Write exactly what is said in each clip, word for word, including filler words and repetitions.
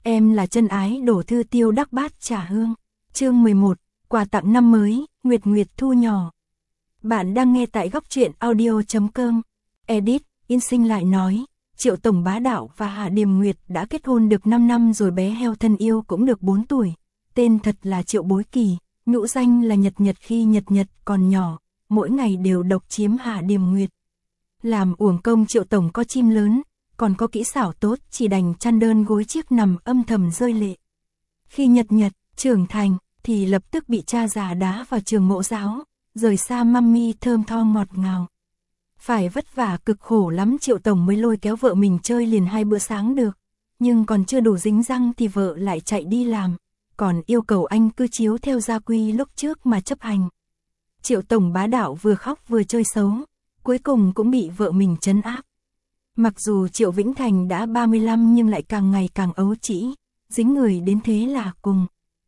Em là chân ái đổ thư tiêu đắc bát trà hương. Chương mười một, quà tặng năm mới, Nguyệt Nguyệt thu nhỏ. Bạn đang nghe tại góc truyện audio chấm com. Edit, in sinh lại nói, Triệu Tổng bá đạo và Hạ Điềm Nguyệt đã kết hôn được năm năm rồi, bé heo thân yêu cũng được bốn tuổi. Tên thật là Triệu Bối Kỳ, nhũ danh là Nhật Nhật khi Nhật Nhật còn nhỏ, mỗi ngày đều độc chiếm Hạ Điềm Nguyệt. Làm uổng công Triệu Tổng có chim lớn, còn có kỹ xảo tốt, chỉ đành chăn đơn gối chiếc nằm âm thầm rơi lệ. Khi Nhật Nhật trưởng thành thì lập tức bị cha già đá vào trường mẫu giáo, rời xa mummy thơm tho ngọt ngào. Phải vất vả cực khổ lắm Triệu Tổng mới lôi kéo vợ mình chơi liền hai bữa sáng được, nhưng còn chưa đủ dính răng thì vợ lại chạy đi làm, còn yêu cầu anh cứ chiếu theo gia quy lúc trước mà chấp hành. Triệu Tổng bá đạo vừa khóc vừa chơi xấu, cuối cùng cũng bị vợ mình trấn áp. Mặc dù Triệu Vĩnh Thành đã ba mươi lăm nhưng lại càng ngày càng ấu trĩ, dính người đến thế là cùng.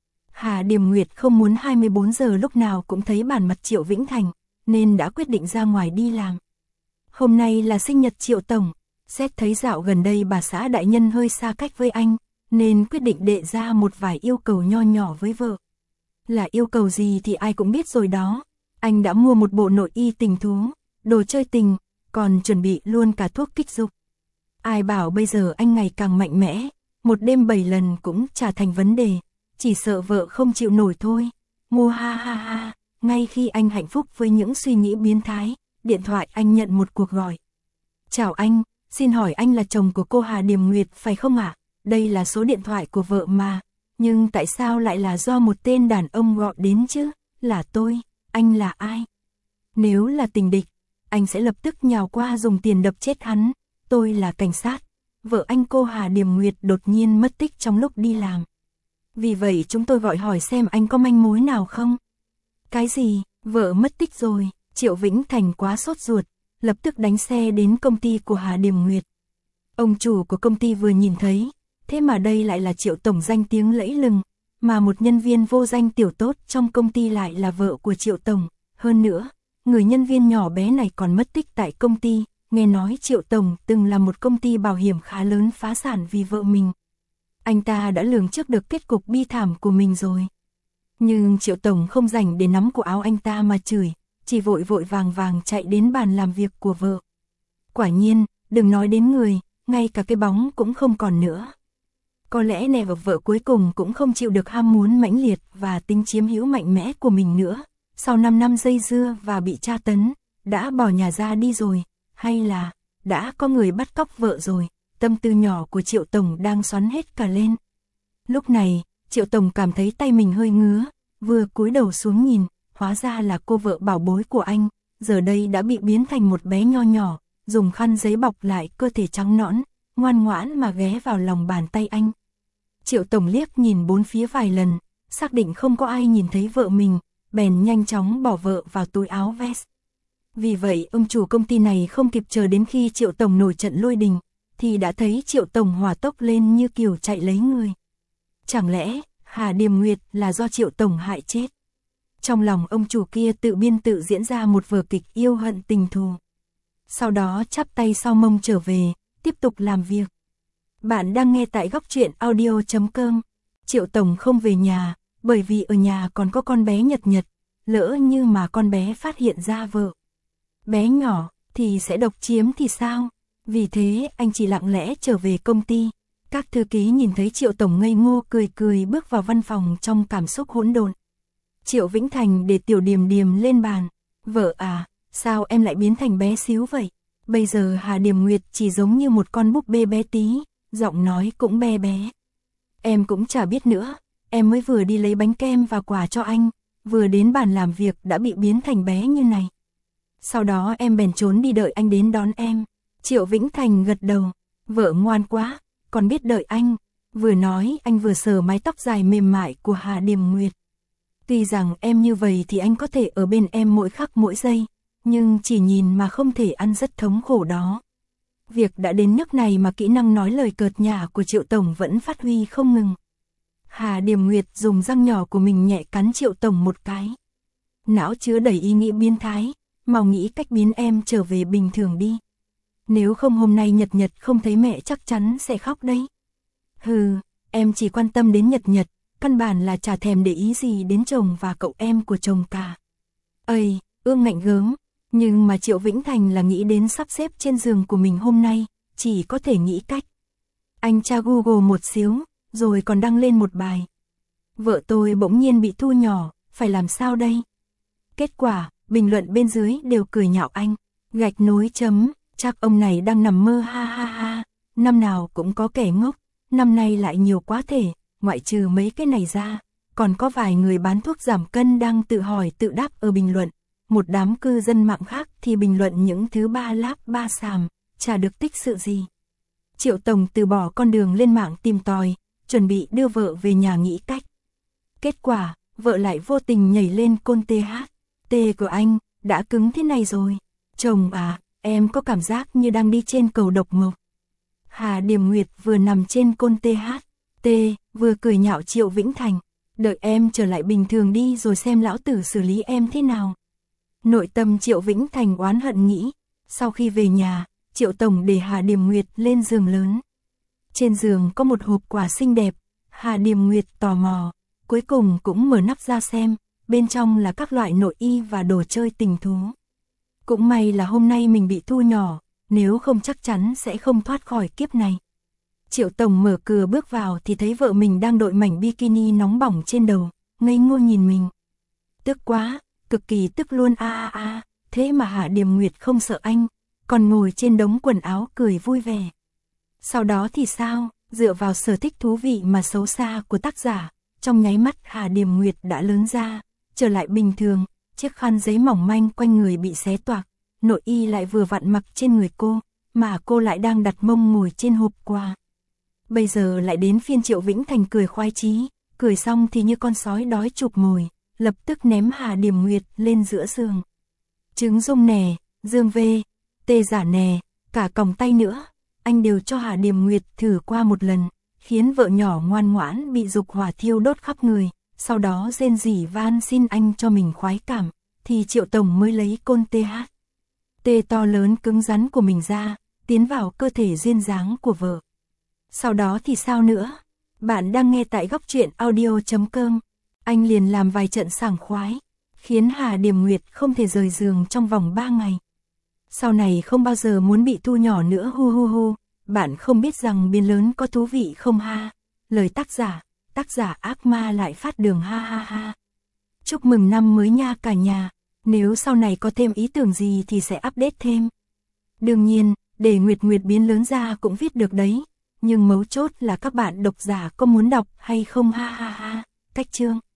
Hà Điềm Nguyệt không muốn hai mươi bốn giờ lúc nào cũng thấy bản mặt Triệu Vĩnh Thành, nên đã quyết định ra ngoài đi làm. Hôm nay là sinh nhật Triệu Tổng, xét thấy dạo gần đây bà xã đại nhân hơi xa cách với anh, nên quyết định đệ ra một vài yêu cầu nho nhỏ với vợ. Là yêu cầu gì thì ai cũng biết rồi đó, anh đã mua một bộ nội y tình thú, đồ chơi tình, còn chuẩn bị luôn cả thuốc kích dục. Ai bảo bây giờ anh ngày càng mạnh mẽ, một đêm bảy lần cũng chả thành vấn đề, chỉ sợ vợ không chịu nổi thôi. Mua ha ha ha, ngay khi anh hạnh phúc với những suy nghĩ biến thái, điện thoại anh nhận một cuộc gọi. Chào anh, xin hỏi anh là chồng của cô Hà Điềm Nguyệt phải không ạ? Đây là số điện thoại của vợ mà, nhưng tại sao lại là do một tên đàn ông gọi đến chứ? Là tôi, anh là ai? Nếu là tình địch, anh sẽ lập tức nhào qua dùng tiền đập chết hắn. Tôi là cảnh sát. Vợ anh cô Hà Điềm Nguyệt đột nhiên mất tích trong lúc đi làm. Vì vậy chúng tôi gọi hỏi xem anh có manh mối nào không? Cái gì? Vợ mất tích rồi? Triệu Vĩnh Thành quá sốt ruột, lập tức đánh xe đến công ty của Hà Điềm Nguyệt. Ông chủ của công ty vừa nhìn thấy, thế mà đây lại là Triệu Tổng danh tiếng lẫy lừng, mà một nhân viên vô danh tiểu tốt trong công ty lại là vợ của Triệu Tổng. Hơn nữa, người nhân viên nhỏ bé này còn mất tích tại công ty, nghe nói Triệu Tổng từng là một công ty bảo hiểm khá lớn phá sản vì vợ mình. Anh ta đã lường trước được kết cục bi thảm của mình rồi. Nhưng Triệu Tổng không rảnh để nắm cổ áo anh ta mà chửi, chỉ vội vội vàng vàng chạy đến bàn làm việc của vợ. Quả nhiên, đừng nói đến người, ngay cả cái bóng cũng không còn nữa. Có lẽ nè vợ cuối cùng cũng không chịu được ham muốn mãnh liệt và tính chiếm hữu mạnh mẽ của mình nữa. Sau năm năm dây dưa và bị tra tấn, đã bỏ nhà ra đi rồi, hay là đã có người bắt cóc vợ rồi. Tâm tư nhỏ của Triệu Tổng đang xoắn hết cả lên. Lúc này, Triệu Tổng cảm thấy tay mình hơi ngứa, vừa cúi đầu xuống nhìn, hóa ra là cô vợ bảo bối của anh, giờ đây đã bị biến thành một bé nho nhỏ, dùng khăn giấy bọc lại cơ thể trắng nõn, ngoan ngoãn mà ghé vào lòng bàn tay anh. Triệu Tổng liếc nhìn bốn phía vài lần, xác định không có ai nhìn thấy vợ mình, bèn nhanh chóng bỏ vợ vào túi áo vest. Vì vậy ông chủ công ty này không kịp chờ đến khi Triệu Tổng nổi trận lôi đình, thì đã thấy Triệu Tổng hỏa tốc lên như kiểu chạy lấy người. Chẳng lẽ Hà Điềm Nguyệt là do Triệu Tổng hại chết? Trong lòng ông chủ kia tự biên tự diễn ra một vở kịch yêu hận tình thù. Sau đó chắp tay sau mông trở về, tiếp tục làm việc. Bạn đang nghe tại góc truyện audio chấm com. Triệu Tổng không về nhà, bởi vì ở nhà còn có con bé Nhật Nhật, lỡ như mà con bé phát hiện ra vợ bé nhỏ thì sẽ độc chiếm thì sao? Vì thế anh chỉ lặng lẽ trở về công ty. Các thư ký nhìn thấy Triệu Tổng ngây ngô cười cười bước vào văn phòng trong cảm xúc hỗn độn. Triệu Vĩnh Thành để tiểu Điềm Điềm lên bàn. Vợ à, sao em lại biến thành bé xíu vậy? Bây giờ Hà Điềm Nguyệt chỉ giống như một con búp bê bé tí, giọng nói cũng bé bé. Em cũng chả biết nữa, em mới vừa đi lấy bánh kem và quà cho anh, vừa đến bàn làm việc đã bị biến thành bé như này. Sau đó em bèn trốn đi đợi anh đến đón em. Triệu Vĩnh Thành gật đầu, vợ ngoan quá, còn biết đợi anh. Vừa nói anh vừa sờ mái tóc dài mềm mại của Hà Điềm Nguyệt. Tuy rằng em như vậy thì anh có thể ở bên em mỗi khắc mỗi giây, nhưng chỉ nhìn mà không thể ăn rất thống khổ đó. Việc đã đến nước này mà kỹ năng nói lời cợt nhả của Triệu Tổng vẫn phát huy không ngừng. Hà Điềm Nguyệt dùng răng nhỏ của mình nhẹ cắn Triệu Tổng một cái. Não chứa đầy ý nghĩ biến thái, mau nghĩ cách biến em trở về bình thường đi. Nếu không hôm nay Nhật Nhật không thấy mẹ chắc chắn sẽ khóc đấy. Hừ, em chỉ quan tâm đến Nhật Nhật, căn bản là chả thèm để ý gì đến chồng và cậu em của chồng cả. Ây, Ương ngạnh gớm, nhưng mà Triệu Vĩnh Thành là nghĩ đến sắp xếp trên giường của mình hôm nay, chỉ có thể nghĩ cách. Anh tra Google một xíu, rồi còn đăng lên một bài. Vợ tôi bỗng nhiên bị thu nhỏ, phải làm sao đây? Kết quả, bình luận bên dưới đều cười nhạo anh, gạch nối chấm, chắc ông này đang nằm mơ ha ha ha, năm nào cũng có kẻ ngốc, năm nay lại nhiều quá thể, ngoại trừ mấy cái này ra, còn có vài người bán thuốc giảm cân đang tự hỏi tự đáp ở bình luận, một đám cư dân mạng khác thì bình luận những thứ ba láp ba xàm, chả được tích sự gì. Triệu Tổng từ bỏ con đường lên mạng tìm tòi, chuẩn bị đưa vợ về nhà nghĩ cách. Kết quả, vợ lại vô tình nhảy lên côn tê hát, tê của anh, đã cứng thế này rồi. Chồng à, em có cảm giác như đang đi trên cầu độc mộc. Hà Điềm Nguyệt vừa nằm trên côn tê hát, tê, vừa cười nhạo Triệu Vĩnh Thành, đợi em trở lại bình thường đi rồi xem lão tử xử lý em thế nào. Nội tâm Triệu Vĩnh Thành oán hận nghĩ, sau khi về nhà, Triệu Tổng để Hà Điềm Nguyệt lên giường lớn. Trên giường có một hộp quà xinh đẹp, Hà Điềm Nguyệt tò mò, cuối cùng cũng mở nắp ra xem, bên trong là các loại nội y và đồ chơi tình thú. Cũng may là hôm nay mình bị thu nhỏ, nếu không chắc chắn sẽ không thoát khỏi kiếp này. Triệu Tổng mở cửa bước vào thì thấy vợ mình đang đội mảnh bikini nóng bỏng trên đầu, ngây ngô nhìn mình. Tức quá, cực kỳ tức luôn a a a, thế mà Hạ Điềm Nguyệt không sợ anh, còn ngồi trên đống quần áo cười vui vẻ. Sau đó thì sao, dựa vào sở thích thú vị mà xấu xa của tác giả, trong nháy mắt Hạ Điềm Nguyệt đã lớn ra, trở lại bình thường, chiếc khăn giấy mỏng manh quanh người bị xé toạc, nội y lại vừa vặn mặc trên người cô, mà cô lại đang đặt mông ngồi trên hộp quà. Bây giờ lại đến phiên Triệu Vĩnh Thành cười khoái chí, cười xong thì như con sói đói chụp mồi, lập tức ném Hà Điềm Nguyệt lên giữa giường. Trứng dung nè, dương vê, tê giả nè, cả còng tay nữa, anh đều cho Hà Điềm Nguyệt thử qua một lần, khiến vợ nhỏ ngoan ngoãn bị dục hỏa thiêu đốt khắp người, sau đó rên rỉ van xin anh cho mình khoái cảm, thì Triệu Tổng mới lấy côn tê hát. Tê to lớn cứng rắn của mình ra, tiến vào cơ thể duyên dáng của vợ. Sau đó thì sao nữa? Bạn đang nghe tại góc truyện audio chấm com. Anh liền làm vài trận sảng khoái, khiến Hà Điềm Nguyệt không thể rời giường trong vòng ba ngày. Sau này không bao giờ muốn bị thu nhỏ nữa hu hu hu, bạn không biết rằng biến lớn có thú vị không ha? Lời tác giả, tác giả ác ma lại phát đường ha ha ha. Chúc mừng năm mới nha cả nhà, nếu sau này có thêm ý tưởng gì thì sẽ update thêm. Đương nhiên, để Nguyệt Nguyệt biến lớn ra cũng viết được đấy, nhưng mấu chốt là các bạn độc giả có muốn đọc hay không ha ha ha. Cách chương